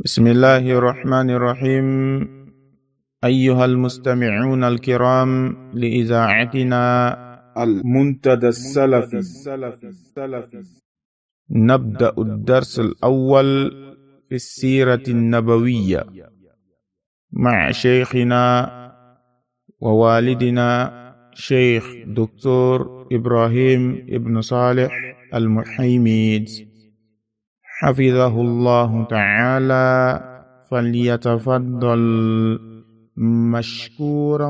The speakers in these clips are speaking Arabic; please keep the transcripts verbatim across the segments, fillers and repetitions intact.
بسم الله الرحمن الرحيم. أيها المستمعون الكرام لإذاعتنا المنتدى السلفي، نبدأ الدرس الأول في السيرة النبوية مع شيخنا ووالدنا شيخ دكتور إبراهيم ابن صالح المحيميد حفظه الله تعالى، فليتفضل مشكورا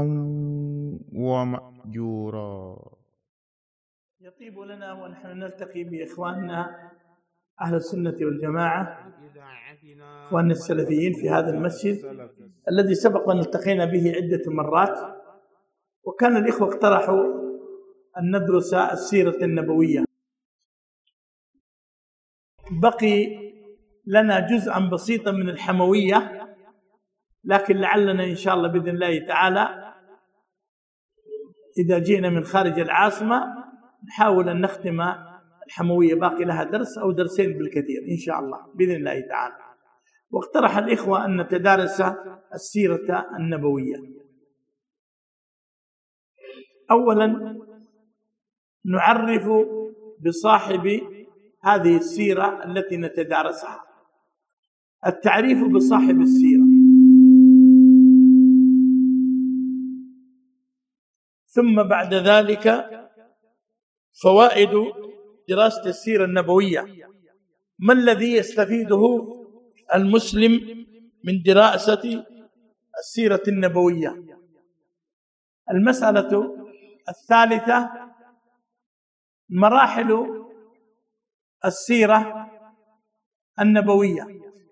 ومأجورا. يطيب لنا ونحن نلتقي بإخواننا أهل السنة والجماعة، إخواننا السلفيين في هذا المسجد الذي سبق أن التقينا به عدة مرات، وكان الإخوة اقترحوا أن ندرس السيرة النبوية. بقي لنا جزءا بسيطا من الحموية، لكن لعلنا إن شاء الله بإذن الله تعالى إذا جئنا من خارج العاصمة نحاول أن نختم الحموية، باقي لها درس أو درسين بالكثير إن شاء الله بإذن الله تعالى. واقترح الإخوة أن نتدارس السيرة النبوية. أولا نعرف بصاحب هذه السيرة التي نتدارسها. التعريف بصاحب السيرة، ثم بعد ذلك فوائد دراسة السيرة النبوية. ما الذي يستفيده المسلم من دراسة السيرة النبوية؟ المسألة الثالثة مراحل السيرة النبوية،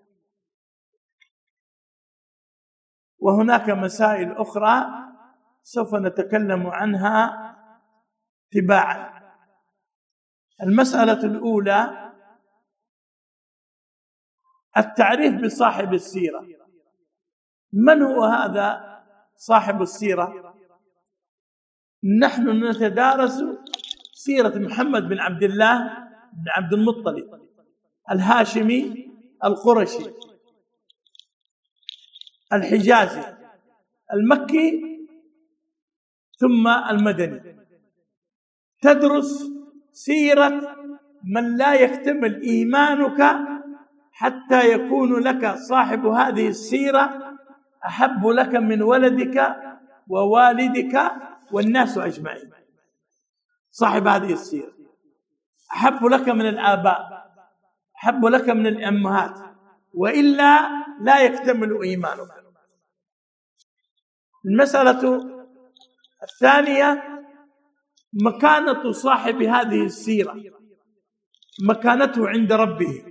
وهناك مسائل أخرى سوف نتكلم عنها تباعا. المسألة الأولى التعريف بصاحب السيرة. من هو هذا صاحب السيرة؟ نحن نتدارس سيرة محمد بن عبد الله بن عبد المطلب الهاشمي القرشي الحجازي المكي ثم المدني. تدرس سيرة من لا يكتمل إيمانك حتى يكون لك صاحب هذه السيرة أحب لك من ولدك ووالدك والناس أجمعين. صاحب هذه السيرة أحب لك من الآباء، أحب لك من الأمهات، وإلا لا يكتمل إيمانك. المسألة الثانية مكانة صاحب هذه السيرة، مكانته عند ربه.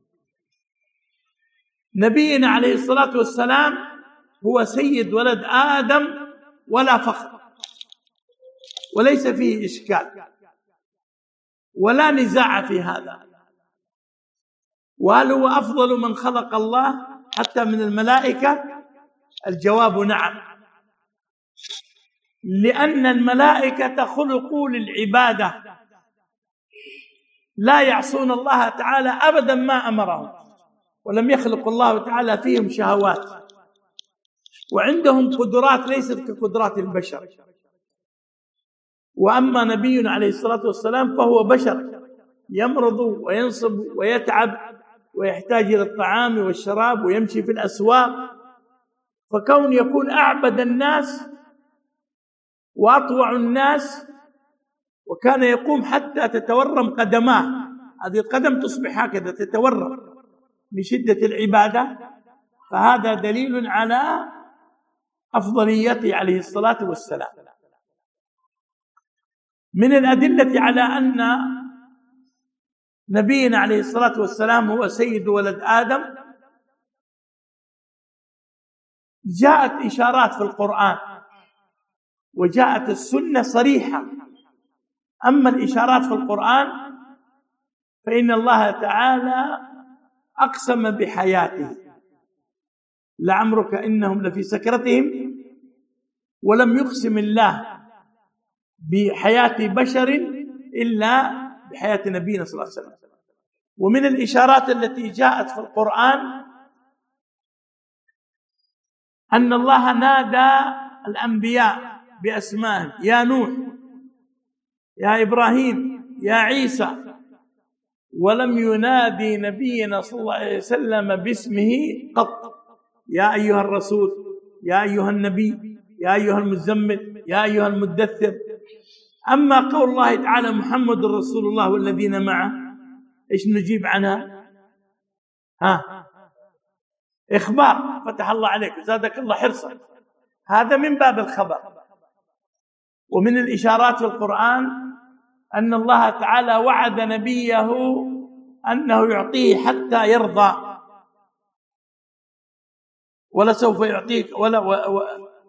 نبينا عليه الصلاة والسلام هو سيد ولد آدم ولا فخر، وليس فيه إشكال ولا نزاع في هذا. وهل هو أفضل من خلق الله حتى من الملائكة؟ الجواب نعم، لأن الملائكة خلقوا للعبادة، لا يعصون الله تعالى أبدا ما أمرهم، ولم يخلق الله تعالى فيهم شهوات، وعندهم قدرات ليست كقدرات البشر. وأما نبينا عليه الصلاة والسلام فهو بشر يمرض وينصب ويتعب ويحتاج إلى الطعام والشراب ويمشي في الأسواق، فكون يكون أعبد الناس وأطوع الناس، وكان يقوم حتى تتورم قدماه، هذه القدم تصبح هكذا تتورم من شدة العبادة، فهذا دليل على أفضليته عليه الصلاة والسلام. من الأدلة على أن نبينا عليه الصلاة والسلام هو سيد ولد آدم جاءت إشارات في القرآن وجاءت السنة صريحة. أما الإشارات في القرآن فإن الله تعالى أقسم بحياته، لعمرك إنهم لفي سكرتهم، ولم يقسم الله بحياة بشر إلا بحياة نبينا صلى الله عليه وسلم. ومن الإشارات التي جاءت في القرآن أن الله نادى الأنبياء بأسمائهم: يا نوح، يا إبراهيم، يا عيسى، ولم ينادي نبينا صلى الله عليه وسلم باسمه قط: يا أيها الرسول، يا أيها النبي، يا أيها المزمل، يا أيها المدثر. أما قول الله تعالى: محمد رسول الله والذين معه، إيش نجيب عنها؟ ها، إخبار. فتح الله عليك وزادك الله حرصا. هذا من باب الخبر. ومن الإشارات في القرآن أن الله تعالى وعد نبيه أنه يعطيه حتى يرضى، ولا سوف يعطيك ولا و... و...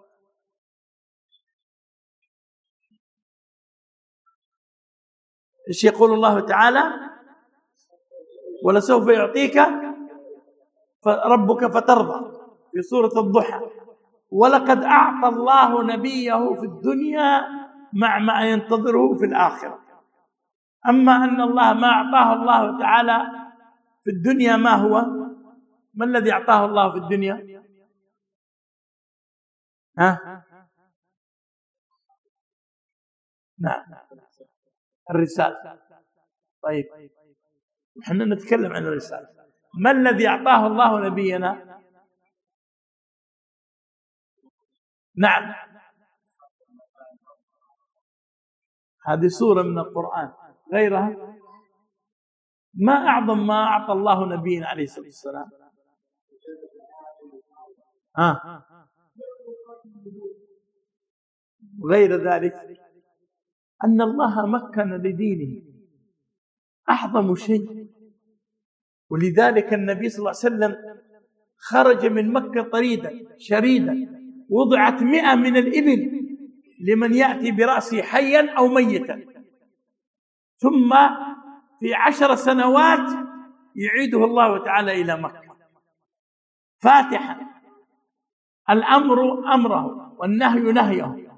ايش يقول الله تعالى؟ ولسوف يعطيك ربك فترضى في سورة الضحى. ولقد أعطى الله نبيه في الدنيا مع ما ينتظره في الآخرة. أما أن الله ما أعطاه الله تعالى في الدنيا، ما هو؟ ما الذي أعطاه الله في الدنيا؟ ها؟ نعم، الرسالة. طيب، نحن نتكلم عن الرسالة. ما الذي أعطاه الله نبينا؟ نعم، هذه سورة من القرآن. غيرها ما أعظم ما أعطى الله نبينا عليه الصلاة والسلام. آه. غير ذلك أن الله مكن لدينه أعظم شيء. ولذلك النبي صلى الله عليه وسلم خرج من مكة طريدا شريدا، وضعت مئة من الإبل لمن يأتي برأسه حيا أو ميتا، ثم في عشر سنوات يعيده الله تعالى إلى مكة فاتحا، الأمر أمره والنهي نهيه.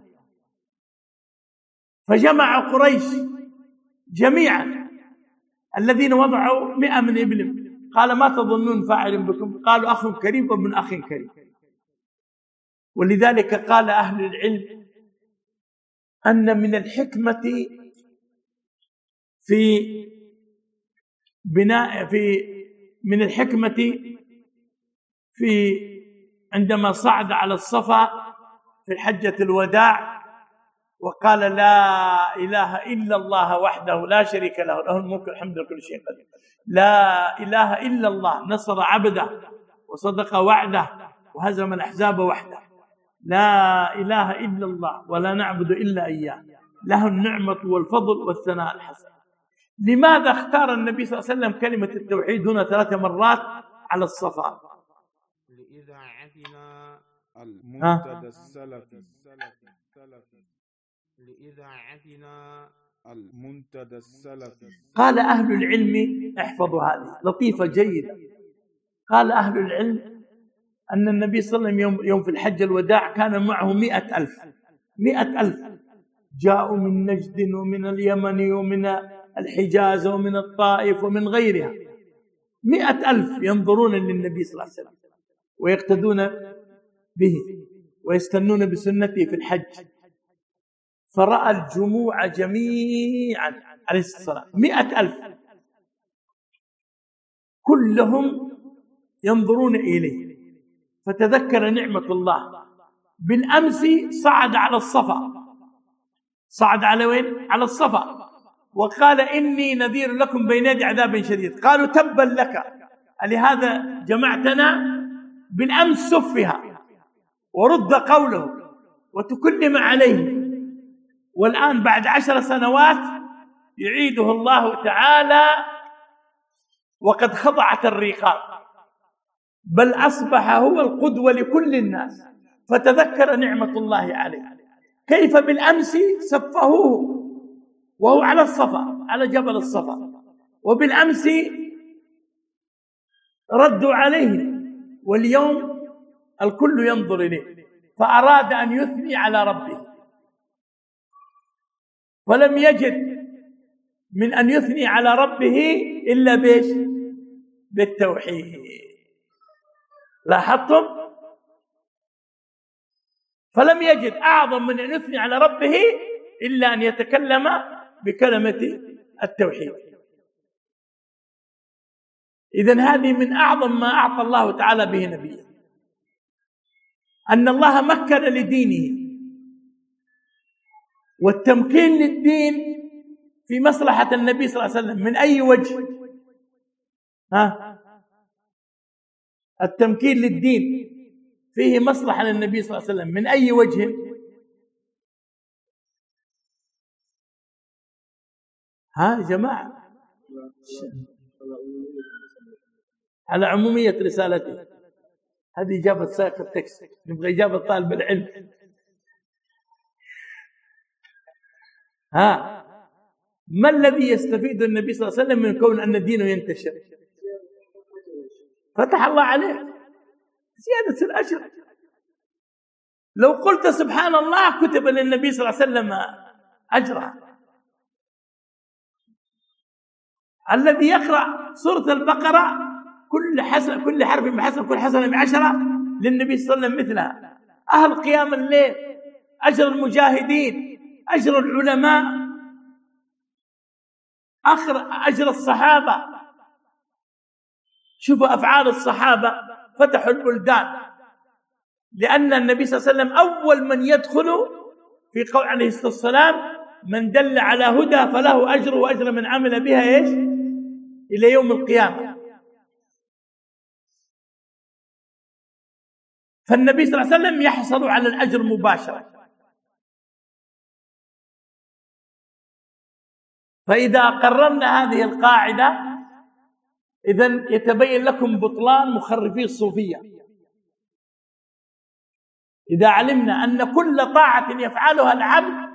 فجمع قريش جميعا الذين وضعوا مئة من إبل، قال: ما تظنون فاعل بكم؟ قالوا: أخ كريم وابن أخ كريم. ولذلك قال أهل العلم أن من الحكمة في بناء في من الحكمة في عندما صعد على الصفا في الحجة الوداع وقال: لا إله إلا الله وحده لا شريك له، له الملك والحمد لله كل شيء قدير. لا إله إلا الله، نصر عبده وصدق وعده وهزم الأحزاب وحده. لا إله إلا الله ولا نعبد إلا إياه، له النعمة والفضل والثناء الحسن. لماذا اختار النبي صلى الله عليه وسلم كلمة التوحيد هنا ثلاث مرات على الصفا؟ لإذاعتنا المنتدى السلفي لإذاعتنا المنتدى السلفي. قال أهل العلم، احفظوا هذه لطيفة جيدة، قال أهل العلم أن النبي صلى الله عليه وسلم يوم, يوم في الحج الوداع كان معه مئة ألف مئة ألف جاءوا من نجد ومن اليمن ومن الحجاز ومن الطائف ومن غيرها، مئة ألف ينظرون للنبي صلى الله عليه وسلم ويقتدون به ويستنون بسنته في الحج. فرأى الجموع جميعا عليه الصلاة والسلام مئة ألف كلهم ينظرون إليه، فتذكر نعمة الله. بالأمس صعد على الصفا، صعد على وين؟ على الصفا، وقال: إني نذير لكم بين يدي عذاب شديد. قالوا: تبا لك، لهذا جمعتنا؟ بالأمس سفها ورد قوله وتكلم عليه، والآن بعد عشر سنوات يعيده الله تعالى وقد خضعت الرقاب، بل أصبح هو القدوة لكل الناس. فتذكر نعمة الله عليه، كيف بالأمس سفهوه وهو على الصفا، على جبل الصفا، وبالأمس ردوا عليه، واليوم الكل ينظر إليه. فأراد أن يثني على ربه، ولم يجد من أن يثني على ربه إلا بيش؟ بالتوحيد. لاحظتم؟ فلم يجد أعظم من أن يثني على ربه إلا أن يتكلم بكلمة التوحيد. إذن هذه من أعظم ما أعطى الله تعالى به نبيه، أن الله مكن لدينه، والتمكين للدين في مصلحة النبي صلى الله عليه وسلم من أي وجه؟ ها؟ التمكين للدين فيه مصلحة للنبي صلى الله عليه وسلم من أي وجه؟ ها يا جماعة؟ على عمومية رسالته. هذه إجابة سائق التكس، نبغى إجابة طالب العلم. ها، ما الذي يستفيد النبي صلى الله عليه وسلم من كون أن دينه ينتشر؟ فتح الله عليه زيادة الأجر. لو قلت سبحان الله كتب للنبي صلى الله عليه وسلم أجرا. الذي يقرأ سورة البقرة كل حسن كل حرف بحسن كل حسنة بعشرة للنبي صلى الله عليه وسلم مثلها. أهل قيام الليل أجر المجاهدين، أجر العلماء، أجر الصحابة. شوفوا أفعال الصحابة، فتحوا البلدان، لأن النبي صلى الله عليه وسلم أول من يدخل في قول عليه الصلاة والسلام من دل على هدى فله أجر وأجر من عمل بها إيش إلى يوم القيامة. فالنبي صلى الله عليه وسلم يحصل على الأجر مباشرة. فإذا قررنا هذه القاعدة إذن يتبين لكم بطلان مخرفي الصوفية. إذا علمنا أن كل طاعة يفعلها العبد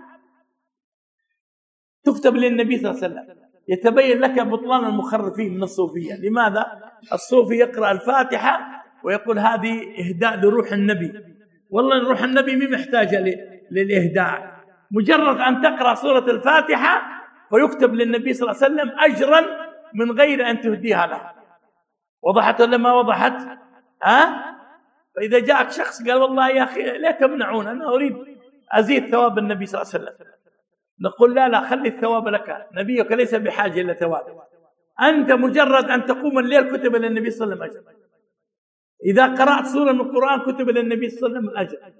تكتب للنبي صلى الله عليه وسلم، يتبين لك بطلان المخرفين من الصوفية. لماذا؟ الصوفي يقرأ الفاتحة ويقول هذه إهداء لروح النبي. والله روح النبي مي محتاجة للإهداء، مجرد أن تقرأ سورة الفاتحة فيكتب للنبي صلى الله عليه وسلم أجرا من غير أن تهديها له. وضحت ولا ما وضحت؟ ها؟ فإذا جاءك شخص قال والله يا أخي لا تمنعون، أنا أريد أزيد ثواب النبي صلى الله عليه وسلم، نقول لا لا خلي الثواب لك، نبيك ليس بحاجة إلى ثواب، أنت مجرد أن تقوم الليل كتب للنبي صلى الله عليه وسلم أجر. إذا قرأت سورة من القرآن كتب للنبي صلى الله عليه وسلم أجر.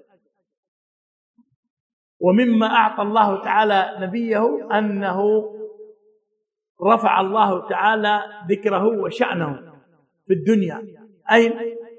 ومما أعطى الله تعالى نبيه أنه رفع الله تعالى ذكره وشأنه في الدنيا. أين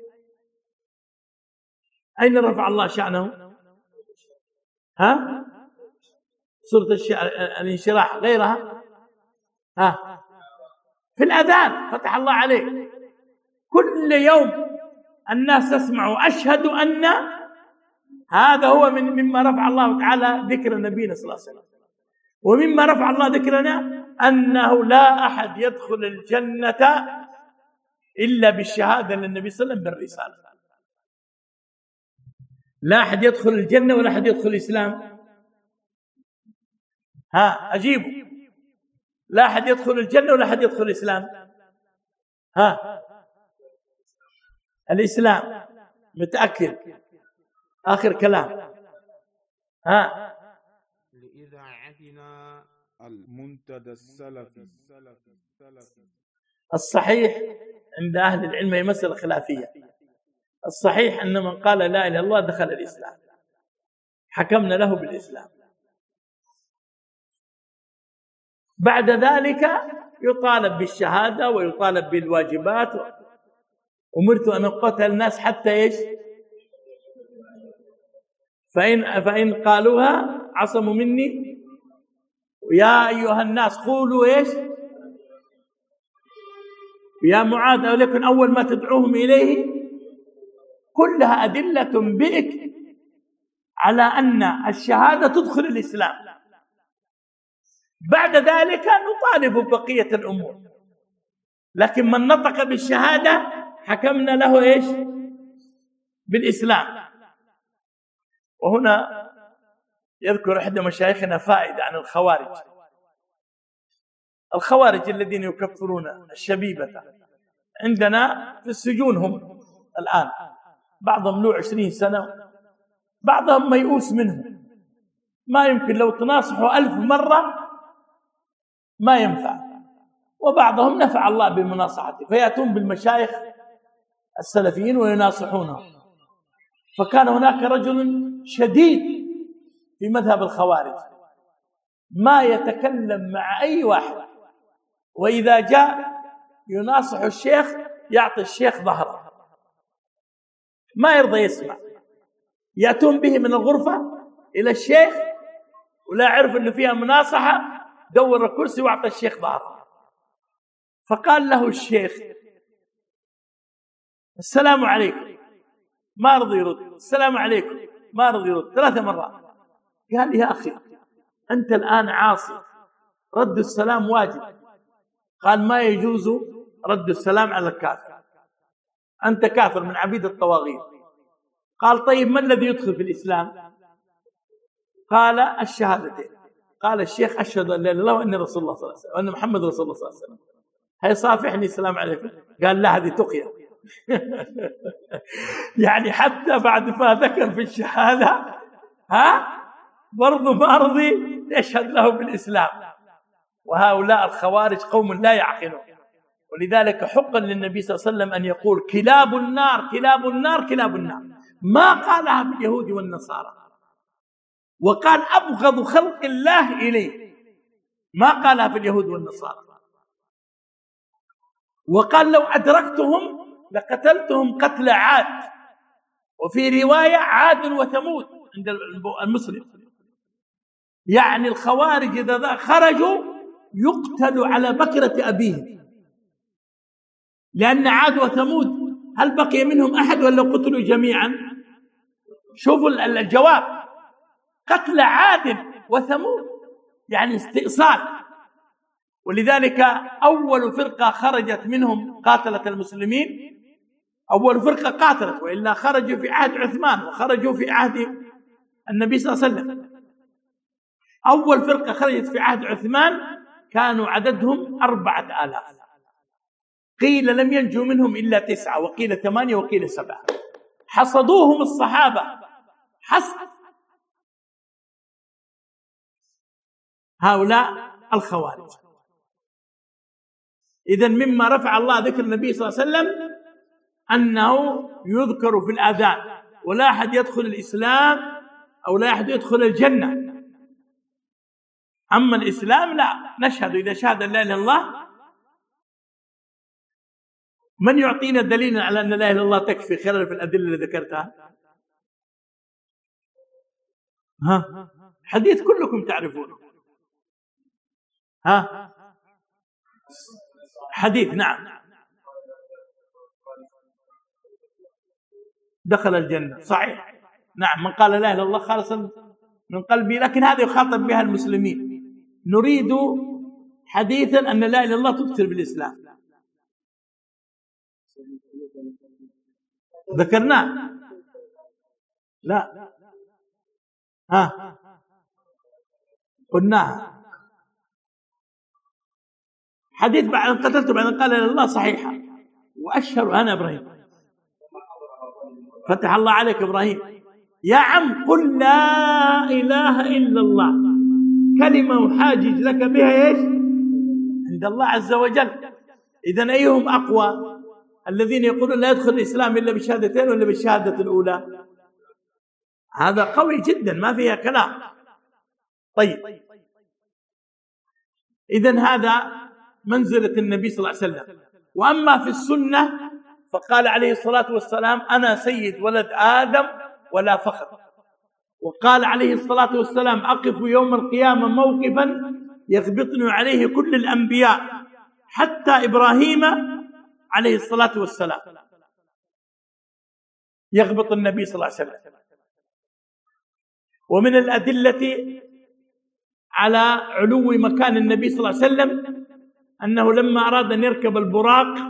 أين رفع الله شأنه؟ ها؟ سورة الانشراح غيرها؟ ها؟ في الأذان فتح الله عليه، كل يوم الناس تسمع أشهد أن هذا هو من مما رفع الله تعالى ذكر نبينا صلى الله عليه وسلم. ومما رفع الله ذكرنا أنه لا أحد يدخل الجنة إلا بالشهادة للنبي صلى الله عليه وسلم بالرسالة. لا أحد يدخل الجنة ولا أحد يدخل الإسلام. ها أجيبوا، لا أحد يدخل الجنة ولا أحد يدخل الإسلام. ها الإسلام متأكد؟ آخر كلام. ها لإذاعتنا المنتدى السلفي. الصحيح عند أهل العلم هي مسألة خلافية. الصحيح أن من قال لا إله إلا الله دخل الإسلام، حكمنا له بالإسلام. بعد ذلك يطالب بالشهادة ويطالب بالواجبات. أمرت أن أقتل الناس حتى إيش؟ فإن, فإن قالوها عصموا مني. يا أيها الناس قولوا إيش؟ يا معاذ ولكن أول ما تدعوهم إليه، كلها أدلة تنبئك على أن الشهادة تدخل الإسلام. بعد ذلك نطالب بقية الأمور، لكن من نطق بالشهادة حكمنا له إيش؟ بالإسلام. وهنا يذكر أحد مشايخنا فائدة عن الخوارج. الخوارج الذين يكفرون الشبيبة عندنا في السجون هم الآن، بعضهم له عشرين سنة، بعضهم ميؤوس منه، ما يمكن لو تناصحوا ألف مرة ما ينفع، وبعضهم نفع الله بمناصحته فيأتون بالمشايخ السلفيين ويناصحونه. فكان هناك رجل شديد في مذهب الخوارج ما يتكلم مع أي واحد، وإذا جاء يناصح الشيخ يعطي الشيخ ظهره، ما يرضى يسمع. يأتون به من الغرفة إلى الشيخ ولا عرف أنه فيها مناصحة، دور الكرسي وأعطى الشيخ ظهره. فقال له الشيخ السلام عليكم، ما رضي يرد، السلام عليكم ما رضي يرد، ثلاث مرات. قال يا أخي أنت الآن عاصي، رد السلام واجب. قال ما يجوز رد السلام على الكافر، أنت كافر من عبيد الطواغيت. قال طيب ما الذي يدخل في الإسلام؟ قال الشهادتين. قال الشيخ أشهد أن لا إله إلا الله وأن رسول الله صلى الله عليه وسلم وأن محمد رسول الله صلى الله عليه وسلم. هي صافحني السلام عليكم؟ قال لا هذه تقية. يعني حتى بعد ما ذكر في الشهادة ها برضو ما رضي يشهد له بالإسلام. وهؤلاء الخوارج قوم لا يعقلون، ولذلك حقا للنبي صلى الله عليه وسلم أن يقول كلاب النار كلاب النار كلاب النار، ما قالها باليهود والنصارى. وقال أبغض خلق الله إليه، ما قالها في اليهود والنصارى. وقال لو أدركتهم لقتلتهم قتل عاد، وفي رواية عاد وثمود عند المسلم. يعني الخوارج إذا خرجوا يقتلوا على بكرة أبيهم، لأن عاد وثمود هل بقي منهم أحد ولا قتلوا جميعا؟ شوفوا الجواب، قتل عاد وثمود يعني استئصال. ولذلك أول فرقة خرجت منهم قاتلت المسلمين، أول فرقة قاتلت، وإلا خرجوا في عهد عثمان وخرجوا في عهد النبي صلى الله عليه وسلم. أول فرقة خرجت في عهد عثمان كانوا عددهم أربعة آلاف، قيل لم ينجوا منهم إلا تسعة، وقيل ثمانية، وقيل سبعة. حصدوهم الصحابة حصد هؤلاء الخوارج. إذن مما رفع الله ذكر النبي صلى الله عليه وسلم أنه يذكر في الآذان، ولا أحد يدخل الإسلام أو لا أحد يدخل الجنة. أما الإسلام لا، نشهد إذا شهد أن لا إله إلا الله. من يعطينا دليلا على أن لا إله إلا الله تكفي خلال في الأدلة اللي ذكرتها؟ ها حديث كلكم تعرفونه. ها حديث نعم دخل الجنة صحيح، نعم من قال لا إله إلا الله خالصا من قلبي. لكن هذا يخاطب بها المسلمين. نريد حديثا أن لا إله إلا الله تكثر بالإسلام، ذكرناه لا ها قلناها. حديث بعد أن قتلت بعد أن قال لا إله إلا الله صحيحة. وأشهر أنا إبراهيم، فتح الله عليك إبراهيم. يا عم قل لا إله إلا الله، كلمة أحاجج لك بها إيش عند الله عز وجل. إذن أيهم أقوى؟ الذين يقولون لا يدخل الإسلام إلا بالشهادتين ولا بالشهادة الأولى؟ هذا قوي جدا ما فيها كلام. طيب إذن هذا منزلة النبي صلى الله عليه وسلم. وأما في السنة فقال عليه الصلاة والسلام أنا سيد ولد آدم ولا فخر. وقال عليه الصلاة والسلام أقف يوم القيامة موقفا يغبطني عليه كل الأنبياء حتى إبراهيم عليه الصلاة والسلام، يغبط النبي صلى الله عليه وسلم. ومن الأدلة على علو مكان النبي صلى الله عليه وسلم أنه لما أراد أن يركب البراق،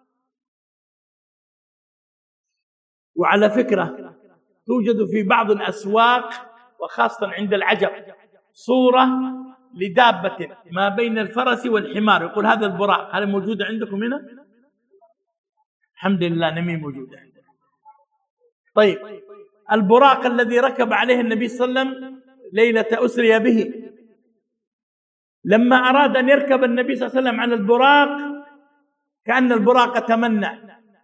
وعلى فكرة توجد في بعض الأسواق وخاصة عند العجم صورة لدابة ما بين الفرس والحمار، يقول هذا البراق. هل موجود عندكم هنا؟ الحمد لله نمي موجودة عندنا. طيب البراق الذي ركب عليه النبي صلى الله عليه وسلم ليلة أسري به، لما أراد أن يركب النبي صلى الله عليه وسلم على البراق كأن البراق تمنع،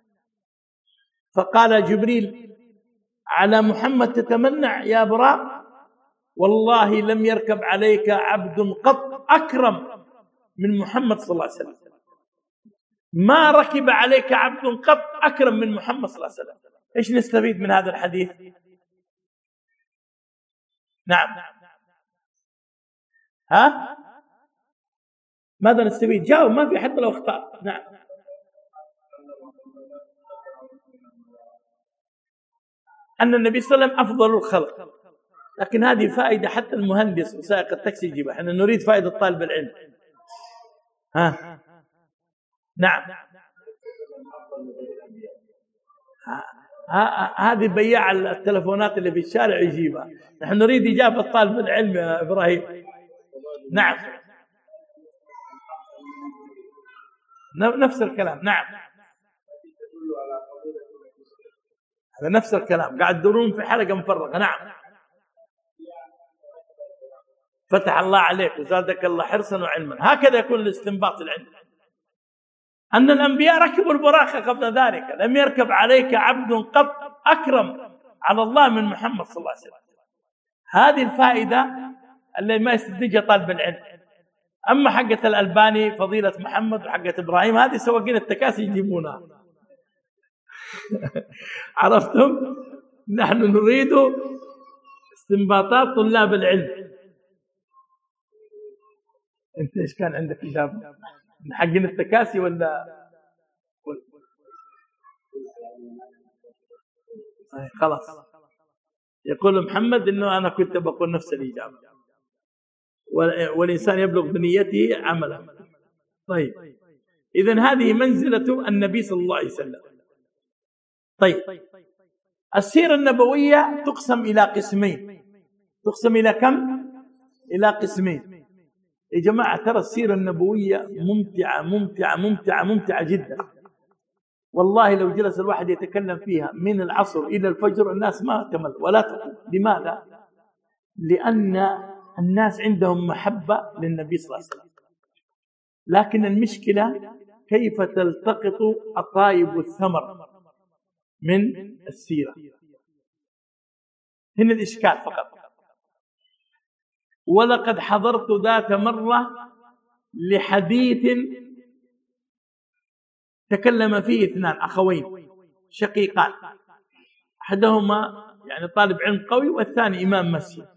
فقال جبريل: على محمد تتمنع يا براق؟ والله لم يركب عليك عبد قط أكرم من محمد صلى الله عليه وسلم، ما ركب عليك عبد قط أكرم من محمد صلى الله عليه وسلم. إيش نستفيد من هذا الحديث؟ نعم، ها؟ ماذا نستفيد؟ جاوب، ما في حتى لو اخطأ. نعم، أن النبي صلى الله عليه وسلم أفضل الخلق، لكن هذه فائدة حتى المهندس وسائق التاكسي يجيبها، احنا نريد فائدة طالب العلم. ها؟ نعم، هذه بياع التلفونات اللي في الشارع يجيبها، نحن نريد إجابة طالب العلم يا إبراهيم. نعم، نفس الكلام. نعم، هذا نفس الكلام، قاعد تدورون في حلقة مفرغة. نعم، فتح الله عليك وزادك الله حرصا وعلما. هكذا يكون الاستنباط العلمي، أن الأنبياء ركبوا البراق قبل ذلك، لم يركب عليك عبد قط أكرم على الله من محمد صلى الله عليه وسلم. هذه الفائدة اللي ما يستنتجها طالب العلم. أما حقة الألباني فضيلة محمد وحقة إبراهيم هذه سواقين التكاسي يجيبونها. عرفتم؟ نحن نريد استنباطات طلاب العلم. أنت إيش كان عندك إجابة؟ من حقين التكاسي ولا خلاص؟ يقول محمد إنه أنا كنت بقول نفس الإجابة، والإنسان يبلغ بنيته عملا. طيب، إذن هذه منزلة النبي صلى الله عليه وسلم. طيب، السيرة النبوية تقسم إلى قسمين. تقسم إلى كم؟ إلى قسمين. يا جماعة ترى السيرة النبوية ممتعة ممتعة ممتعة ممتعة جدا والله. لو جلس الواحد يتكلم فيها من العصر إلى الفجر الناس ما تمل ولا تقول. لماذا؟ لأن الناس عندهم محبة للنبي صلى الله عليه وسلم، لكن المشكلة كيف تلتقط الطيب والثمر من السيرة. هنا الإشكال فقط. ولقد حضرت ذات مرة لحديث تكلم فيه اثنان أخوين شقيقان، أحدهما يعني طالب علم قوي والثاني إمام مسجد.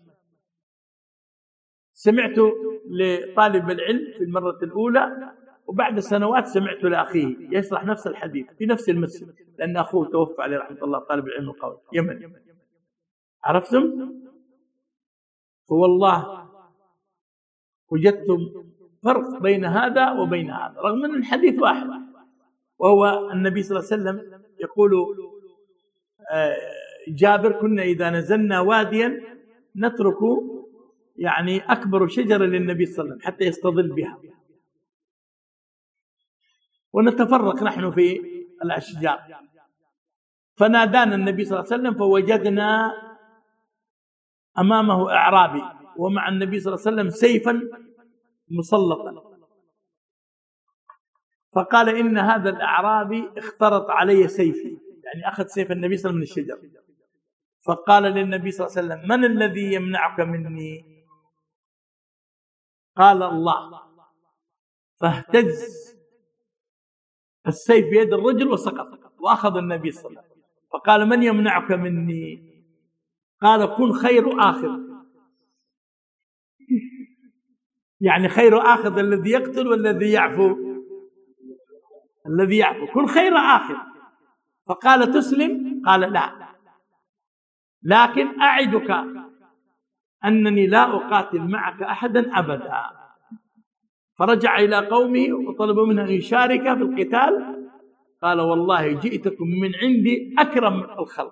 سمعت لطالب العلم في المرة الأولى، وبعد سنوات سمعت لأخيه يشرح نفس الحديث في نفس المسجد، لأن أخوه توفى عليه رحمة الله طالب العلم القوي يمني. عرفتم؟ فوالله وجدتم فرق بين هذا وبين هذا رغم أن الحديث واحد، وهو النبي صلى الله عليه وسلم يقول جابر: كنا إذا نزلنا واديا نترك يعني أكبر شجرة للنبي صلى الله عليه وسلم حتى يستظل بها، ونتفرق نحن في الأشجار. فنادانا النبي صلى الله عليه وسلم فوجدنا أمامه أعرابي ومع النبي صلى الله عليه وسلم سيفا مسلطا، فقال: إن هذا الأعرابي اخترط علي سيفي، يعني أخذ سيف النبي صلى الله عليه وسلم من الشجر. فقال للنبي صلى الله عليه وسلم: من الذي يمنعك مني؟ قال: الله. فاهتز السيف بيد الرجل وسقط، وأخذ النبي صلى الله عليه وسلم. فقال: من يمنعك مني؟ قال: كن خير آخذ. يعني خير آخذ الذي يقتل والذي يعفو؟ الذي يعفو. كن خير آخذ. فقال: تسلم؟ قال: لا، لكن أعدك أنني لا أقاتل معك أحدا أبدا. فرجع إلى قومه وطلب منه أن يشارك في القتال. قال: والله جئتكم من عندي أكرم الخلق،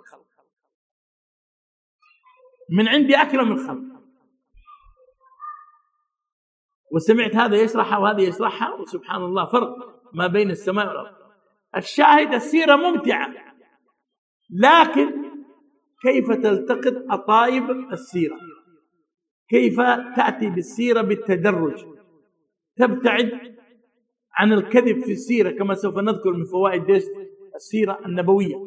من عندي أكرم الخلق. وسمعت هذا يشرحها وهذا يشرحها، وسبحان الله فرق ما بين السماء والأرض. الشاهد السيرة ممتعة، لكن كيف تلتقط أطايب السيرة، كيف تأتي بالسيرة بالتدرج، تبتعد عن الكذب في السيرة كما سوف نذكر من فوائد درس السيرة النبوية.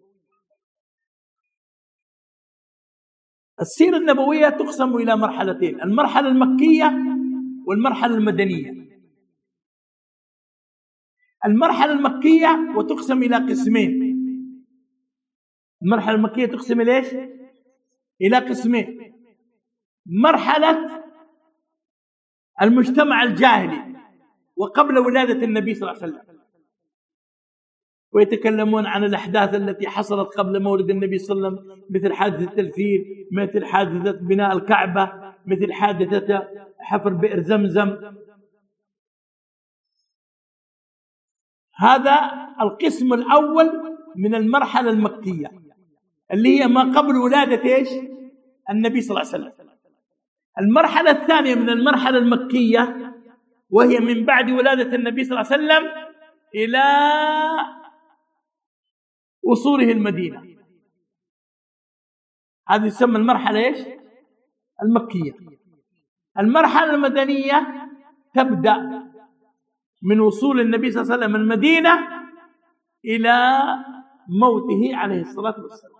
السيرة النبوية تقسم إلى مرحلتين: المرحلة المكية والمرحلة المدنية. المرحلة المكية وتقسم إلى قسمين. المرحلة المكية تقسم إلى إيش؟ إلى قسمين: مرحلة المجتمع الجاهلي وقبل ولادة النبي صلى الله عليه وسلم، ويتكلمون عن الأحداث التي حصلت قبل مولد النبي صلى الله عليه وسلم، مثل حادثة الفيل، مثل حادثة بناء الكعبة، مثل حادثة حفر بئر زمزم. هذا القسم الأول من المرحلة المكية اللي هي ما قبل ولادة إيش؟ النبي صلى الله عليه وسلم. المرحلة الثانية من المرحلة المكية وهي من بعد ولادة النبي صلى الله عليه وسلم إلى وصوله المدينة، هذه تسمى المرحلة إيش؟ المكية. المرحلة المدنية تبدأ من وصول النبي صلى الله عليه وسلم المدينة إلى موته عليه الصلاة والسلام.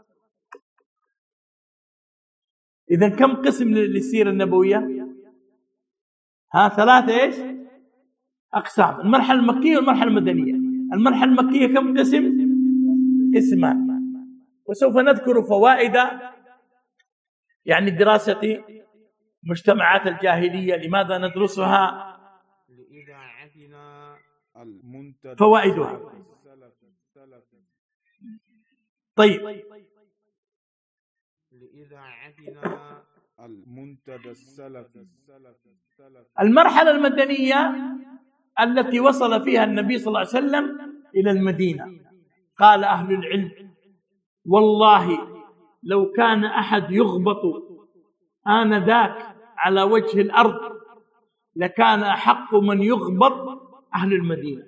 إذن كم قسم للسيرة النبوية؟ ها ثلاثة إيش؟ أقسام: المرحلة المكية والمرحلة المدنية. المرحلة المكية كم قسم؟ اسمان. وسوف نذكر فوائد يعني دراسة مجتمعات الجاهلية، لماذا ندرسها، فوائدها. طيب، المنتدى السلفي. المرحلة المدنية التي وصل فيها النبي صلى الله عليه وسلم إلى المدينة. قال أهل العلم: والله لو كان أحد يغبط آنذاك على وجه الأرض لكان أحق من يغبط أهل المدينة.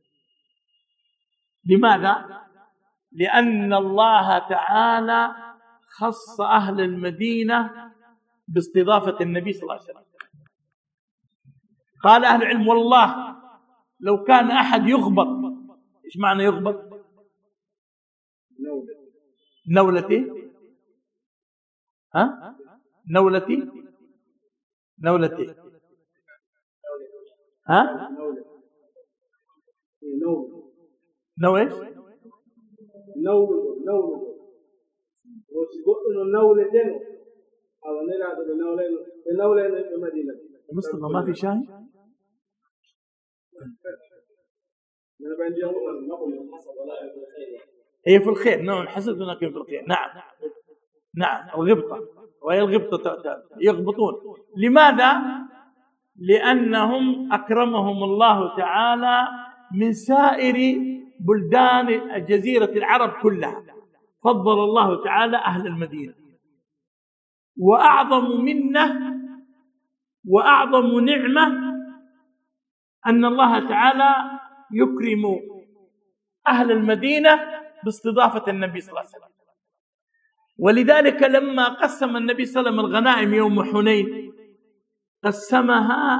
لماذا؟ لأن الله تعالى خص أهل المدينة باستضافة النبي صلى الله عليه وسلم. قال أهل العلم: والله لو كان أحد يغبط. إيش معنى يغبط؟ نولتي. ها؟ نولتي نولتي ها؟ نو إيش؟ نول نول وسيقولوا نول دينو أو نلعب بنولين بنولين في المدينة. مصطفى ما في شاي؟ هي في الخير. نعم، حسد لكن في الخير. نعم نعم الغبطة، وهي الغبطة يغبطون. لماذا؟ لأنهم أكرمهم الله تعالى من سائر بلدان جزيرة العرب كلها. فضل الله تعالى أهل المدينة. وأعظم منه وأعظم نعمة أن الله تعالى يكرم أهل المدينة باستضافة النبي صلى الله عليه وسلم. ولذلك لما قسم النبي صلى الله عليه وسلم الغنائم يوم حنين قسمها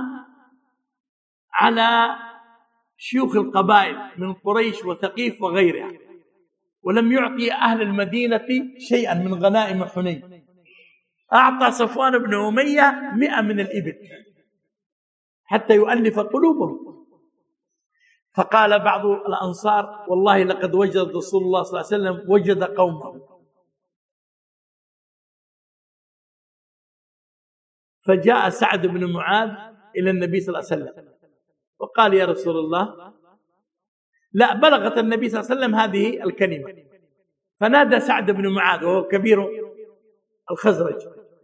على شيوخ القبائل من قريش وثقيف وغيرها، ولم يعطي أهل المدينة شيئا من غنائم حنين. أعطى صفوان بن أمية مئة من الإبل حتى يؤلف قلوبهم. فقال بعض الأنصار: والله لقد وجد رسول الله صلى الله عليه وسلم وجد قومه. فجاء سعد بن معاذ إلى النبي صلى الله عليه وسلم وقال: يا رسول الله، لا، بلغت النبي صلى الله عليه وسلم هذه الكلمة. فنادى سعد بن معاذ وهو كبير الخزرج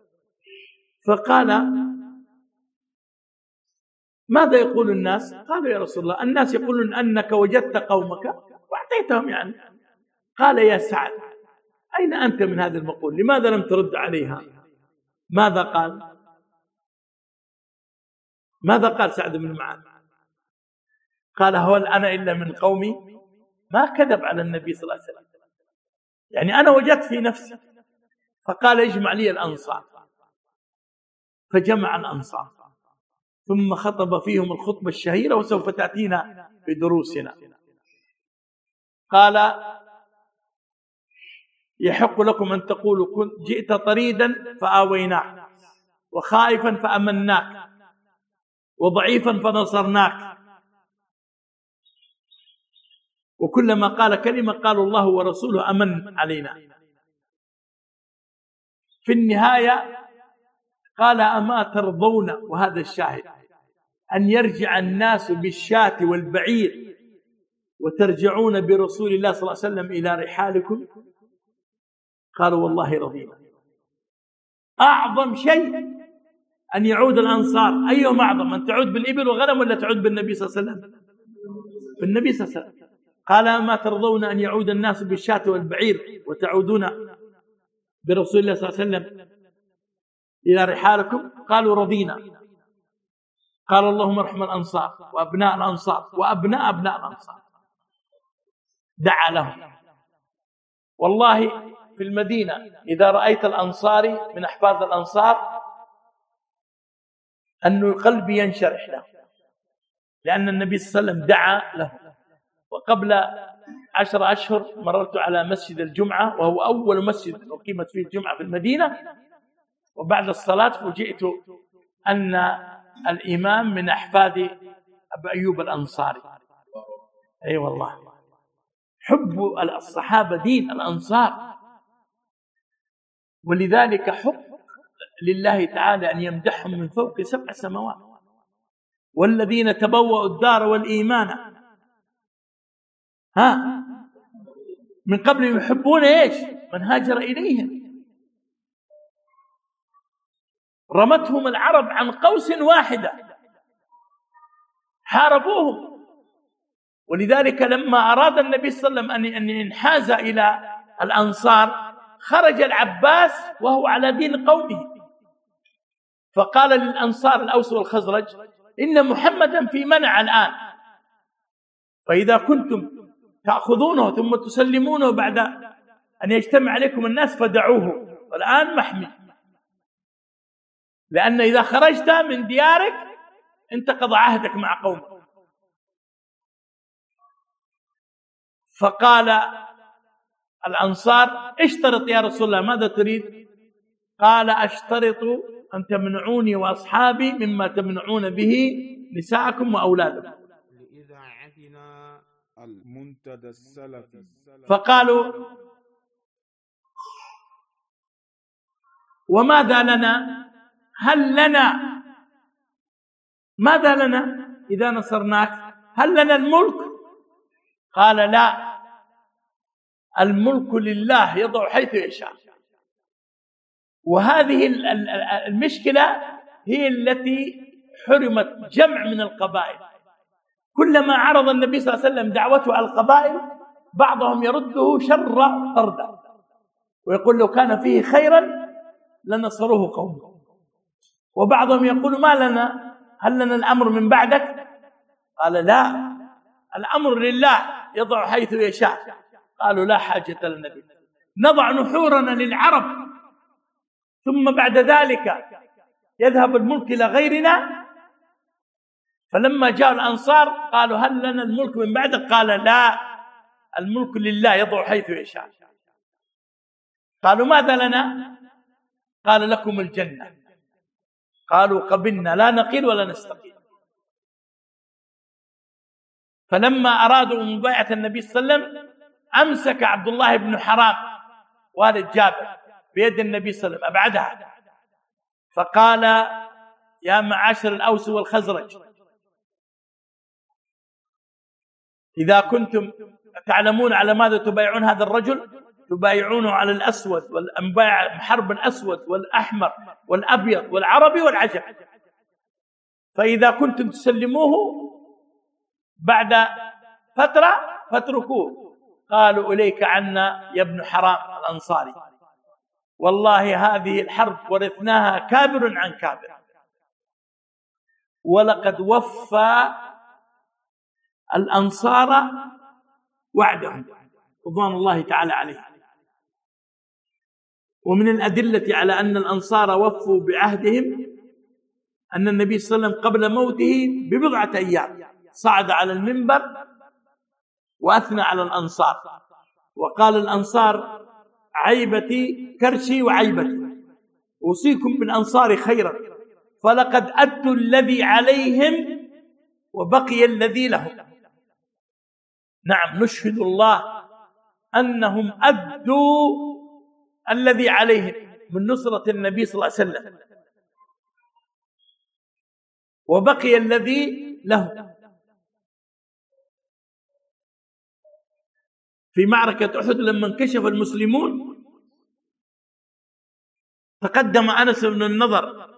فقال: ماذا يقول الناس؟ قالوا: يا رسول الله، الناس يقولون أنك وجدت قومك وأعطيتهم يعني. قال: يا سعد، أين أنت من هذا المقول؟ لماذا لم ترد عليها؟ ماذا قال؟ ماذا قال سعد بن معاذ؟ قال: هل أنا إلا من قومي؟ ما كذب على النبي صلى الله عليه وسلم، يعني أنا وجدت في نفسي. فقال اجمع لي الأنصار، فجمع الأنصار ثم خطب فيهم الخطبة الشهيرة وسوف تأتينا في دروسنا. قال يحق لكم أن تقولوا جئت طريدا فآويناك، وخائفا فأمناك، وضعيفا فنصرناك. وكلما قال كلمة قالوا الله ورسوله أمن علينا. في النهاية قال أما ترضون، وهذا الشاهد، أن يرجع الناس بالشاة والبعير وترجعون برسول الله صلى الله عليه وسلم إلى رحالكم؟ قالوا والله رضينا. أعظم شيء أن يعود الأنصار. أيهم أعظم، أن تعود بالإبل والغنم ولا تعود بالنبي صلى الله عليه وسلم؟ بالنبي صلى الله عليه وسلم. قال ما ترضون أن يعود الناس بالشاة والبعير وتعودون برسول الله صلى الله عليه وسلم إلى رحالكم؟ قالوا رضينا. قال اللهم ارحم الأنصار وأبناء الأنصار وأبناء أبناء الأنصار. دعا لهم. والله في المدينة إذا رأيت الأنصاري من أحفاد الأنصار أن قلبي ينشرح له، لأن النبي صلى الله عليه وسلم دعا له. وقبل عشر أشهر مررت على مسجد الجمعة، وهو أول مسجد أقيمت فيه الجمعة في المدينة، وبعد الصلاة فوجئت أن الإمام من أحفاد أبي أيوب الأنصاري. أي أيوة والله، حب الصحابة دين الأنصار، ولذلك حب لله تعالى أن يمدحهم من فوق سبع سماوات. والذين تبوأوا الدار والإيمان ها من قبل يحبون ايش؟ من هاجر إليهم. رمتهم العرب عن قوس واحدة، حاربوهم. ولذلك لما أراد النبي صلى الله عليه وسلم أن ينحاز إلى الأنصار خرج العباس وهو على دين قومه، فقال للأنصار الأوس والخزرج إن محمدا في منع الآن، فإذا كنتم تأخذونه ثم تسلمونه بعد أن يجتمع عليكم الناس فدعوه، والآن محمي، لأن إذا خرجت من ديارك انتقض عهدك مع قومك. فقال الأنصار اشترط يا رسول الله، ماذا تريد؟ قال أشترط أن تمنعوني وأصحابي مما تمنعون به نساءكم وأولادكم. لإذاعتنا المنتدى السلفي. فقالوا وماذا لنا؟ هل لنا ماذا لنا إذا نصرناك؟ هل لنا الملك؟ قال لا، الملك لله يضع حيث يشاء. وهذه المشكلة هي التي حرمت جمع من القبائل. كلما عرض النبي صلى الله عليه وسلم دعوته على القبائل بعضهم يرده شر طردا ويقول لو كان فيه خيرا لنصروه قومه، وبعضهم يقول ما لنا، هل لنا الأمر من بعدك؟ قال لا، الأمر لله يضع حيث يشاء. قالوا لا حاجة للنبي، نضع نحورنا للعرب ثم بعد ذلك يذهب الملك إلى غيرنا. فلما جاء الأنصار قالوا هل لنا الملك من بعدك؟ قال لا، الملك لله يضع حيث يشاء. قالوا ماذا لنا؟ قال لكم الجنة. قالوا قبلنا، لا نقيل ولا نستقيل. فلما أرادوا مبايعة النبي صلى الله عليه وسلم أمسك عبد الله بن حرام والد جابر بيد النبي صلى الله عليه وسلم أبعدها، فقال يا معاشر الأوس والخزرج، إذا كنتم تعلمون على ماذا تبايعون هذا الرجل، تبايعونه على الأسود والأنباع حرب الأسود والأحمر والأبيض والعربي والعجم، فإذا كنتم تسلموه بعد فترة فاتركوه. قالوا إليك عنا يا ابن حرام الأنصاري، والله هذه الحرب ورثناها كابر عن كابر، ولقد وفى الأنصار وعدهم رضوان الله تعالى عليه. ومن الأدلة على أن الأنصار وفوا بعهدهم أن النبي صلى الله عليه وسلم قبل موته ببضعة أيام صعد على المنبر وأثنى على الأنصار وقال: الأنصار عيبتي كرشي وعيبتي، أوصيكم بالأنصار خيرا، فلقد أدوا الذي عليهم وبقي الذي لهم. نعم، نشهد الله أنهم أدوا الذي عليهم من نصرة النبي صلى الله عليه وسلم، وبقي الذي لهم. في معركة أحد لما انكشف المسلمون تقدم أنس بن النضر،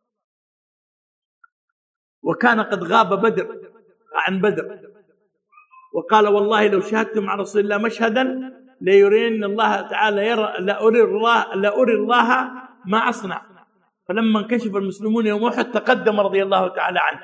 وكان قد غاب بدر عن بدر، وقال: والله لو شهدت مع رسول الله مشهدا ليرين الله تعالى يرى لأري الله, لأري الله ما أصنع. فلما انكشف المسلمون يوم أحد تقدم رضي الله تعالى عنه،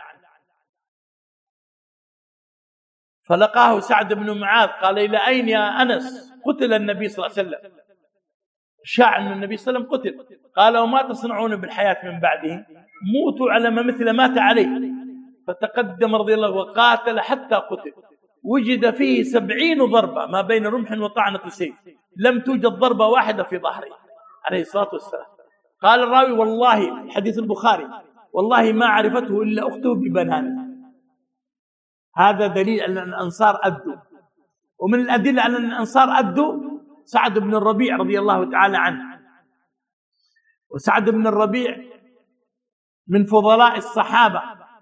فلقاه سعد بن معاذ قال: إلى أين يا أنس؟ قتل النبي صلى الله عليه وسلم، شاع أن النبي صلى الله عليه وسلم قتل. قال: وما تصنعون بالحياة من بعده؟ موتوا على ما مثل مات عليه. فتقدم رضي الله وقاتل حتى قتل، وجد فيه سبعين ضربة ما بين رمح وطعنة سيف، لم توجد ضربة واحدة في ظهره عليه الصلاة والسلام. قال الراوي: والله، حديث البخاري، والله ما عرفته إلا أخته ببنانه. هذا دليل أن الأنصار أدوا. ومن الأدلة على أن الأنصار أدوا سعد بن الربيع رضي الله تعالى عنه. وسعد بن الربيع من فضلاء الصحابة.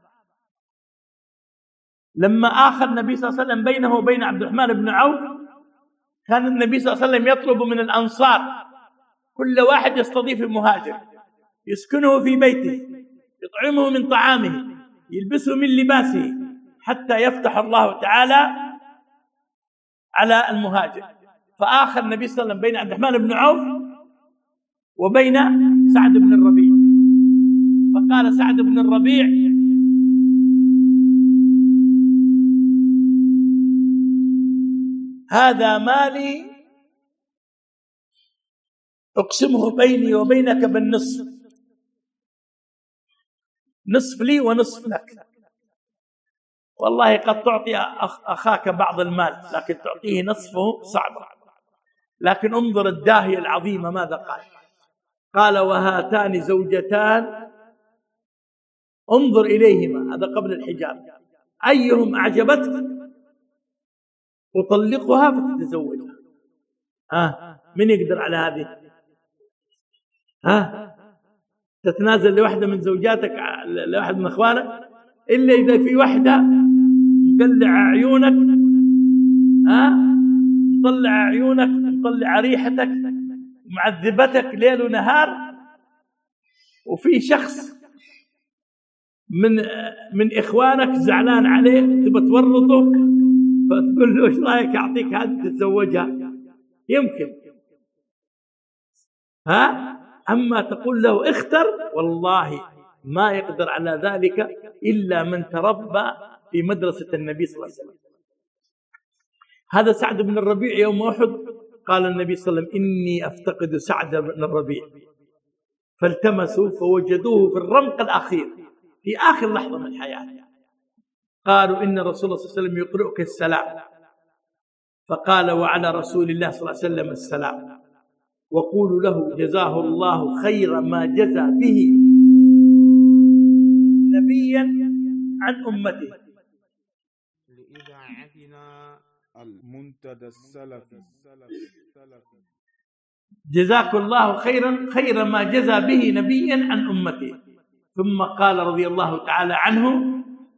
لما آخى النبي صلى الله عليه وسلم بينه وبين عبد الرحمن بن عوف، كان النبي صلى الله عليه وسلم يطلب من الأنصار كل واحد يستضيف المهاجر، يسكنه في بيته، يطعمه من طعامه، يلبسه من لباسه، حتى يفتح الله تعالى على المهاجر. فآخى النبي صلى الله عليه وسلم بين عبد الرحمن بن عوف وبين سعد بن الربيع. فقال سعد بن الربيع: هذا مالي أقسمه بيني وبينك بالنصف، نصف لي ونصف لك. والله قد تعطي أخاك بعض المال، لكن تعطيه نصفه صعبة. لكن انظر الداهية العظيمة ماذا قال. قال: وهاتان زوجتان انظر إليهما، هذا قبل الحجاب، أيهم أعجبتك أطلقها فتتزوجها. ها، من يقدر على هذه؟ ها، تتنازل لوحدة من زوجاتك لواحد من أخوانك؟ إلا إذا في وحدة مقلع عيونك، ها، مطلع عيونك، مطلع ريحتك، معذبتك ليل ونهار، وفي شخص من من إخوانك زعلان عليه تبى تورطه، فتقول له: ايش رايك اعطيك هذه تتزوجها؟ يمكن. ها، اما تقول له اختر، والله ما يقدر على ذلك الا من تربى في مدرسة النبي صلى الله عليه وسلم. هذا سعد بن الربيع يوم أحد قال النبي صلى الله عليه وسلم: اني افتقد سعد بن الربيع، فالتمسوا فوجدوه في الرمق الاخير في اخر لحظة من حياته. قالوا: إن رسول الله صلى الله عليه وسلم يقرئك السلام. فقال: وعلى رسول الله صلى الله عليه وسلم السلام، وقولوا له جزاه الله خير ما جزى به نبيا عن أمته. لإذاعتنا المنتدى السلفي. جزاك الله خيرا خير ما جزى به نبيا عن أمته. ثم قال رضي الله تعالى عنه: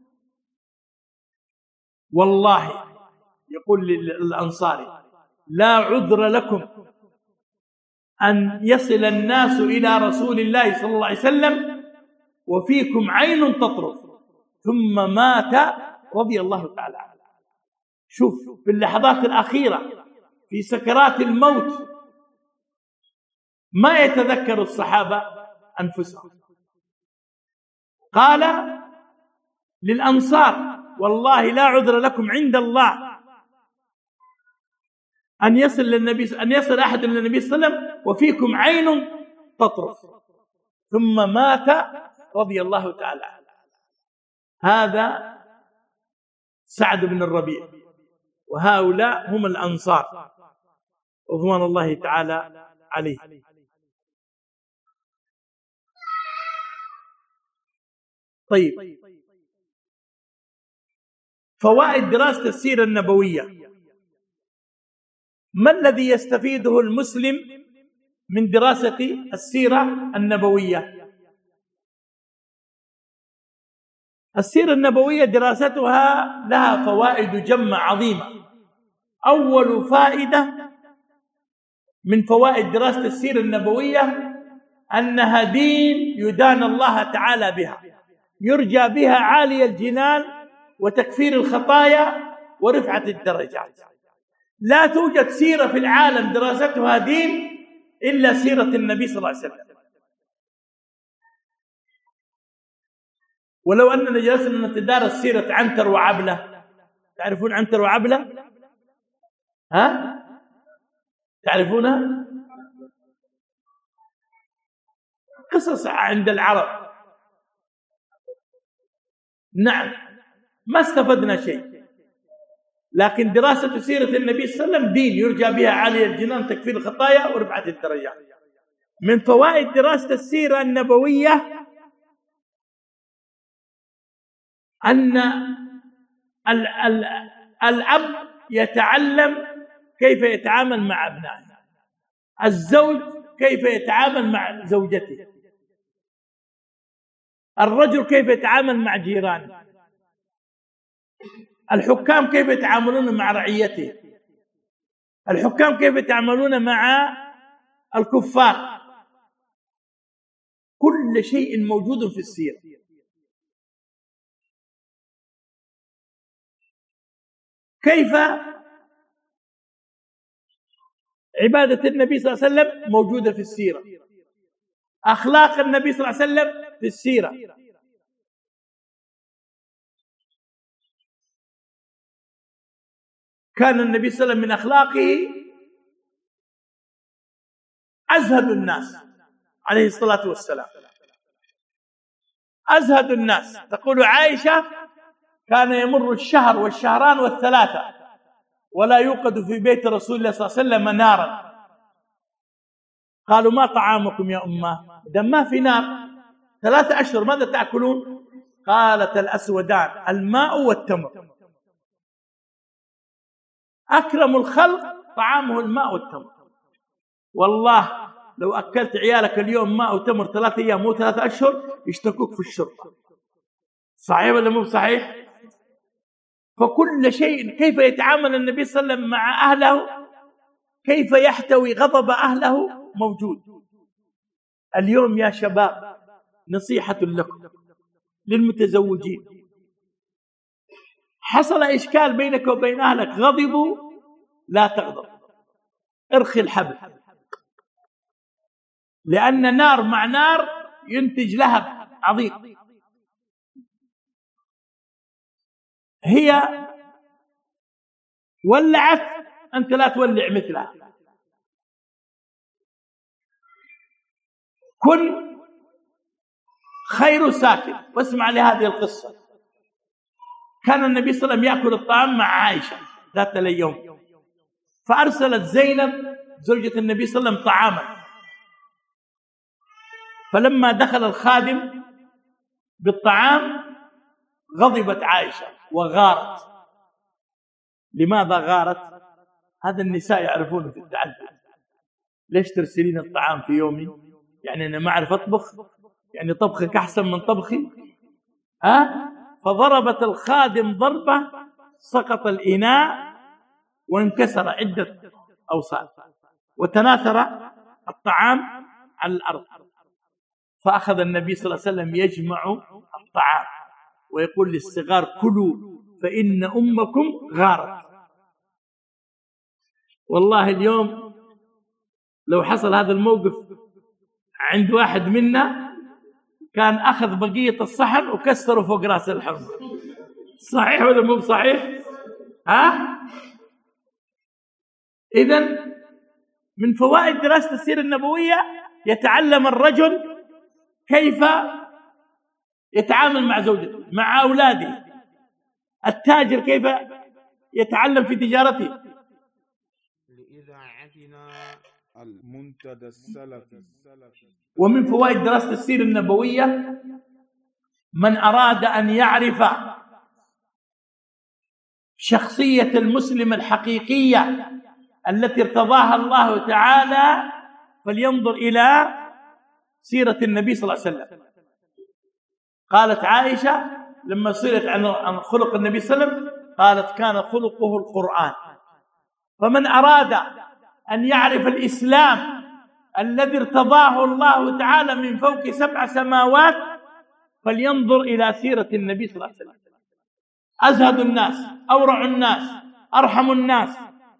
والله، يقول للأنصار: لا عذر لكم أن يصل الناس إلى رسول الله صلى الله عليه وسلم وفيكم عين تطرف. ثم مات رضي الله تعالى عنه. شوف، في اللحظات الأخيرة في سكرات الموت ما يتذكر الصحابة أنفسهم. قال للأنصار: والله لا عذر لكم عند الله أن يصل للنبي أن يصل أحد للنبي صلى الله عليه وسلم وفيكم عين تطرف، ثم مات رضي الله تعالى عنه. هذا سعد بن الربيع، وهؤلاء هم الأنصار رضوان الله تعالى عليه. طيب، فوائد دراسة السيرة النبوية. ما الذي يستفيده المسلم من دراسة السيرة النبوية؟ السيرة النبوية دراستها لها فوائد جمة عظيمة. أول فائدة من فوائد دراسة السيرة النبوية أنها دين يدان الله تعالى بها، يرجى بها عالي الجنان وتكفير الخطايا ورفعة الدرجات. لا توجد سيرة في العالم دراستها دين إلا سيرة النبي صلى الله عليه وسلم. ولو أننا جلسنا نتدارس سيرة عنتر وعبلة، تعرفون عنتر وعبلة؟ ها؟ تعرفونها؟ قصص عند العرب. نعم، ما استفدنا شيء، لكن دراسة سيرة النبي صلى الله عليه وسلم دين يرجى بها عالي الجنان، تكفير الخطايا ورفعة الدرجات. من فوائد دراسة السيرة النبوية أن ال ال الأب يتعلم كيف يتعامل مع أبنائه، الزوج كيف يتعامل مع زوجته، الرجل كيف يتعامل مع جيرانه، الحكام كيف يتعاملون مع رعيته، الحكام كيف يتعاملون مع الكفار. كل شيء موجود في السيرة. كيف عبادة النبي صلى الله عليه وسلم موجودة في السيرة، أخلاق النبي صلى الله عليه وسلم في السيرة. كان النبي صلى الله عليه وسلم من أخلاقه أزهد الناس عليه الصلاة والسلام، أزهد الناس. تقول عائشة: كان يمر الشهر والشهران والثلاثة ولا يوقد في بيت رسول الله صلى الله عليه وسلم نارا. قالوا: ما طعامكم يا أمه؟ إذا ما في نار ثلاثة أشهر ماذا تأكلون؟ قالت: الأسودان، الماء والتمر. أكرم الخلق طعامه الماء والتمر. والله لو أكلت عيالك اليوم ماء وتمر ثلاثة أيام مو ثلاثة أشهر يشتكوك في الشرطة. صحيح ولا مو صحيح؟ فكل شيء، كيف يتعامل النبي صلى الله عليه وسلم مع أهله، كيف يحتوي غضب أهله، موجود. اليوم يا شباب نصيحة لكم للمتزوجين: حصل إشكال بينك وبين أهلك، غضبوا، لا تغضب، ارخي الحبل، لأن نار مع نار ينتج لهب عظيم. هي ولعت، أنت لا تولع مثلها. كن خير ساكن. واسمع لهذه القصة. كان النبي صلى الله عليه وسلم يأكل الطعام مع عائشة ذات اليوم، فأرسلت زينب زوجة النبي صلى الله عليه وسلم طعاما، فلما دخل الخادم بالطعام غضبت عائشة وغارت. لماذا غارت؟ هذا النساء يعرفون في التعدد. ليش ترسلين الطعام في يومي؟ يعني أنا ما أعرف أطبخ؟ يعني طبخك أحسن من طبخي؟ ها؟ فضربت الخادم ضربة سقط الإناء وانكسر عدة أوصال وتناثر الطعام على الأرض. فأخذ النبي صلى الله عليه وسلم يجمع الطعام ويقول للصغار: كلوا فإن أمكم غارت. والله اليوم لو حصل هذا الموقف عند واحد منا كان أخذ بقية الصحن وكسره فوق رأس الحمر. صحيح ولا مو صحيح؟ ها؟ إذن من فوائد دراسة السيرة النبوية يتعلم الرجل كيف يتعامل مع زوجته، مع أولاده. التاجر كيف يتعلم في تجارته. لإذاعتنا المنتدى السلفي. ومن فوائد دراسة السيرة النبوية من أراد أن يعرف شخصية المسلم الحقيقية التي ارتضاها الله تعالى فلينظر إلى سيرة النبي صلى الله عليه وسلم. قالت عائشة لما سئلت عن خلق النبي صلى الله عليه وسلم قالت كان خلقه القرآن. فمن أراد أن يعرف الإسلام الذي ارتضاه الله تعالى من فوق سبع سماوات فلينظر إلى سيرة النبي صلى الله عليه وسلم. أزهد الناس، أورع الناس، أرحم الناس.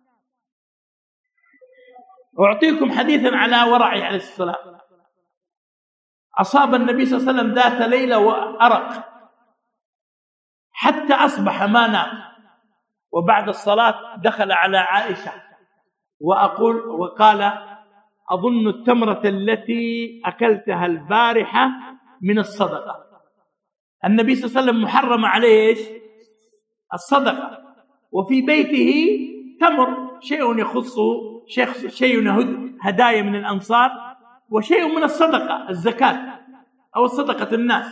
أعطيكم حديثا على ورعه عليه السلام. أصاب النبي صلى الله عليه وسلم ذات ليلة وأرق حتى أصبح ما نام، وبعد الصلاة دخل على عائشة وأقول وقال أظن التمرة التي أكلتها البارحة من الصدقة. النبي صلى الله عليه وسلم محرم عليه إيش؟ الصدقة، وفي بيته تمر، شيء يخصه شيء هدايا من الأنصار وشيء من الصدقة الزكاة أو صدقة الناس،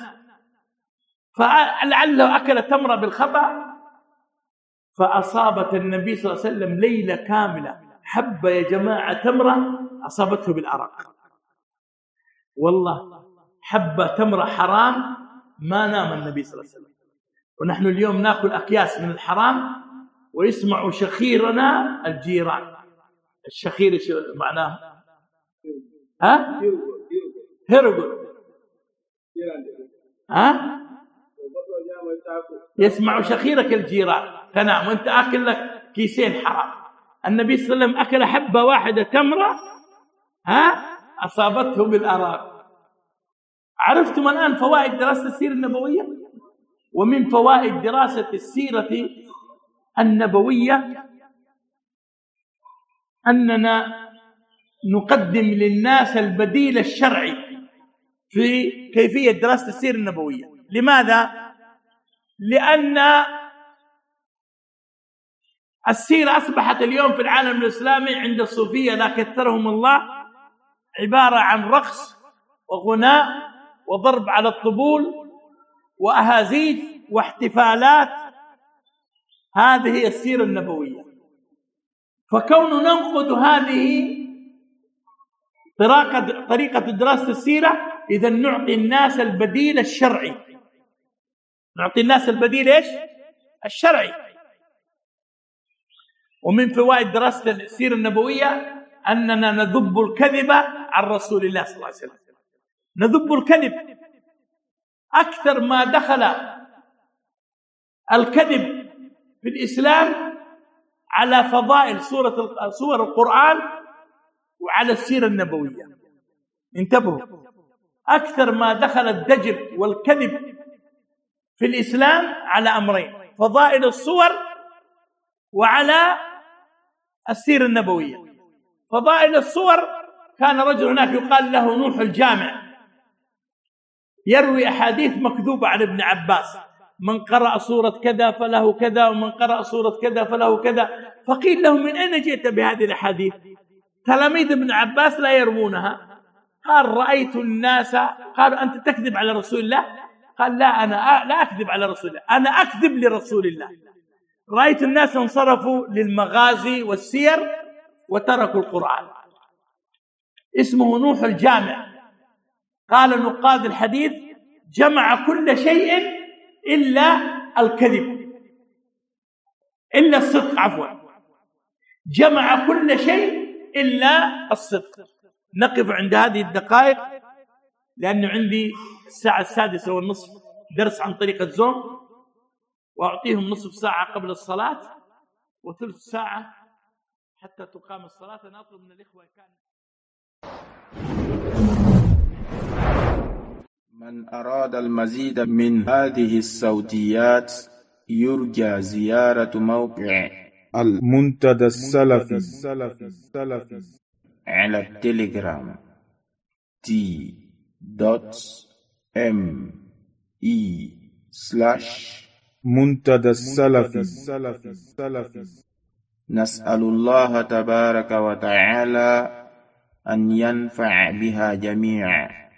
فلعله أكل تمرة بالخطأ فأصابت النبي صلى الله عليه وسلم ليلة كاملة حب يا جماعة تمرة أصابته بالأرق. والله حب تمرة حرام ما نام النبي صلى الله عليه وسلم. ونحن اليوم نأكل أكياس من الحرام ويسمع شخيرنا الجيران. الشخير شو معناه؟ ها؟ هرقل. ها؟ يسمع شخيرك الجيران تنام وانت آكل لك كيسين حرام. النبي صلى الله عليه وسلم أكل حبة واحدة تمرة ها أصابته بالأراق. عرفتم الآن فوائد دراسة السيرة النبوية؟ ومن فوائد دراسة السيرة النبوية أننا نقدم للناس البديل الشرعي في كيفية دراسة السيرة النبوية. لماذا؟ لأن السيرة أصبحت اليوم في العالم الإسلامي عند الصوفية لا كثرهم الله عبارة عن رقص وغناء وضرب على الطبول وأهازيج واحتفالات. هذه هي السيرة النبوية. فكون ننقد هذه طريقة طريقة دراسة السيرة إذا نعطي الناس البديل الشرعي. نعطي الناس البديل إيش؟ الشرعي. ومن فوائد دراسة السيرة النبوية أننا نذب الكذب عن رسول الله صلى الله عليه وسلم. نذب الكذب. أكثر ما دخل الكذب في الإسلام على فضائل سورة سور القرآن وعلى السيرة النبوية. انتبهوا، أكثر ما دخل الدجل والكذب في الإسلام على أمرين: فضائل الصور وعلى السيرة النبوية. فضائل الصور كان رجل هناك يقال له نوح الجامع يروي أحاديث مكذوبة عن ابن عباس: من قرأ سورة كذا فله كذا، ومن قرأ سورة كذا فله كذا. فقيل له: من أين جئت بهذه الأحاديث؟ تلاميذ ابن عباس لا يروونها. قال: رأيت الناس. قالوا: أنت تكذب على رسول الله؟ قال: لا، أنا لا أكذب على رسول الله، أنا أكذب لرسول الله. رأيت الناس انصرفوا للمغازي والسير وتركوا القرآن. اسمه نوح الجامع. قال نقاد الحديث: جمع كل شيء إلا الكذب، إلا الصدق، عفوا، جمع كل شيء إلا الصدق. نقف عند هذه الدقائق لأنه عندي الساعة السادسة والنصف درس عن طريقة زوم، وأعطيهم نصف ساعة قبل الصلاة وثلث ساعة حتى تقام الصلاة. أنا أطلب من الإخوة كان من أراد المزيد من هذه الصوتيات يرجى زيارة موقع المنتدى السلفي على التليجرام تي دوت ام اي سلاش منتدى السلفي. نسأل الله تبارك وتعالى أن ينفع بها جميعا.